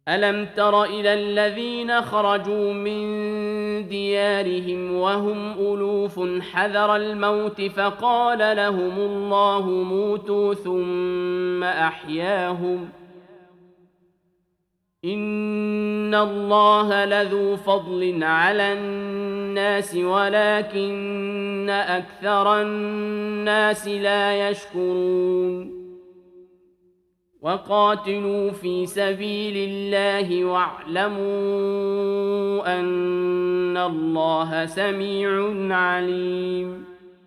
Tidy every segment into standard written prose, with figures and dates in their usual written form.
ألم تر إلى الذين خرجوا من ديارهم وهم ألوف حذر الموت فقال لهم الله موتوا ثم أحياهم إن الله لذو فضل على الناس ولكن أكثر الناس لا يشكرون وقاتلوا في سبيل الله واعلموا أن الله سميع عليم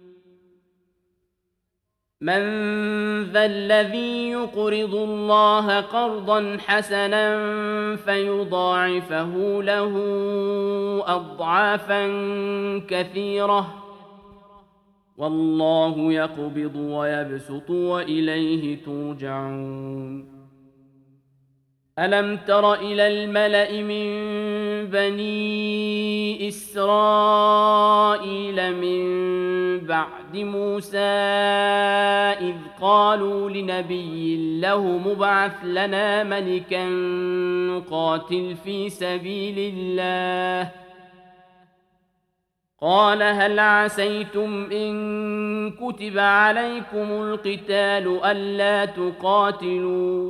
من ذا الذي يقرض الله قرضا حسنا فيضاعفه له أضعافا كثيرة والله يقبض ويبسط وإليه ترجعون ألم تر إلى الملأ من بني إسرائيل من بعد موسى إذ قالوا لنبي له مبعث لنا ملكا نقاتل في سبيل الله قال هل عسيتم إن كتب عليكم القتال ألا تقاتلوا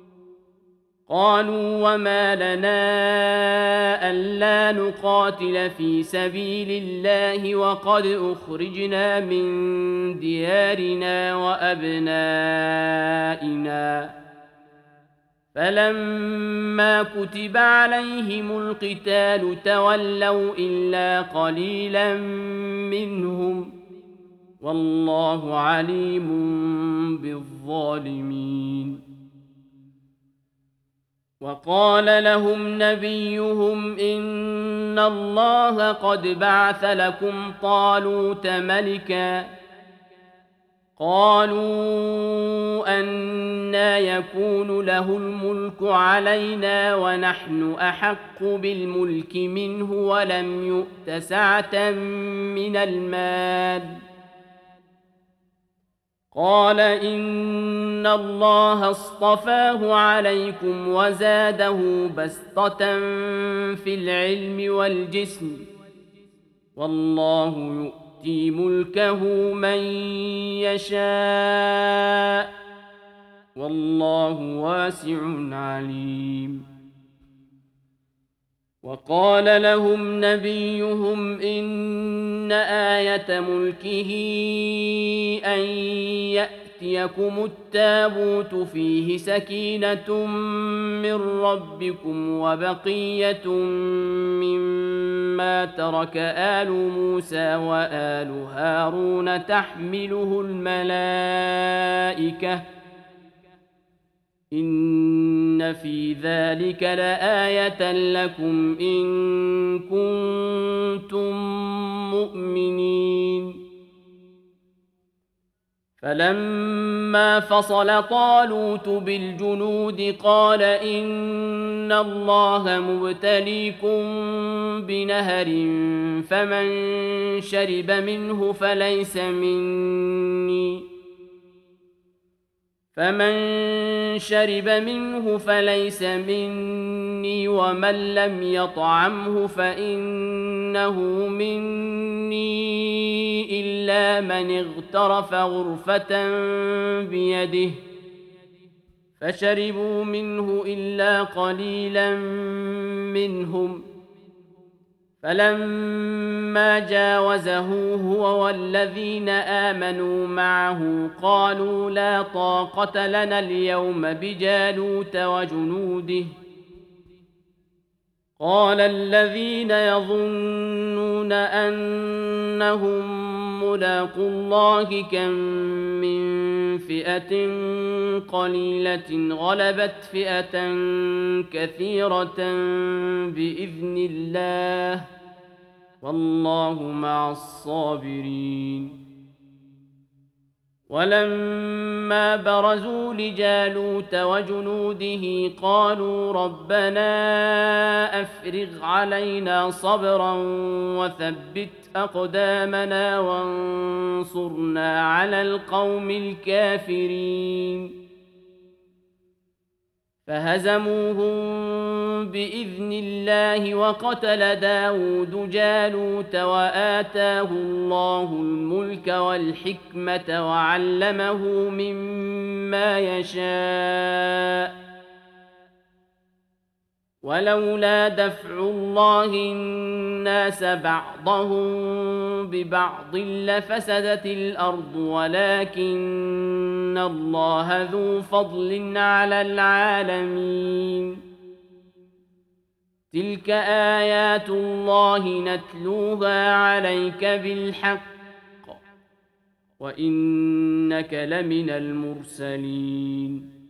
قالوا وما لنا ألا نقاتل في سبيل الله وقد أخرجنا من ديارنا وأبنائنا فلما كتب عليهم القتال تولوا إلا قليلا منهم والله عليم بالظالمين وقال لهم نبيهم إن الله قد بعث لكم طالوت ملكا قالوا أنى يكون له الملك علينا ونحن أحق بالملك منه ولم يؤت سعة من المال قال إن الله اصطفاه عليكم وزاده بسطة في العلم والجسم والله يؤتي ملكه من يشاء والله واسع عليم وقال لهم نبيهم إن آية ملكه أن يأتيكم التابوت فيه سكينة من ربكم وبقية مما ترك آل موسى وآل هارون تحمله الملائكة إن في ذلك لآية لكم إن كنتم مؤمنين فلما فصل طالوت بالجنود قال إن الله مبتليكم بنهر فمن شرب منه فليس مني ومن لم يطعمه فإنه مني إلا من اغترف غرفة بيده فشربوا منه إلا قليلا منهم فلما جاوزه هو والذين آمنوا معه قالوا لا طاقة لنا اليوم بجالوت وجنوده قال الذين يظنون أنهم ملاقو الله كم من فئة قليلة غلبت فئة كثيرة بإذن الله والله مع الصابرين ولما برزوا لجالوت وجنوده قالوا ربنا أفرغ علينا صبرا وثبت أقدامنا وانصرنا على القوم الكافرين فهزموهم بإذن الله وقتل داود جالوت وآتاه الله الملك والحكمة وعلمه مما يشاء ولولا دفع الله الناس بعضهم ببعض لفسدت الأرض ولكن الله ذو فضل على العالمين تلك آيات الله نتلوها عليك بالحق وإنك لمن المرسلين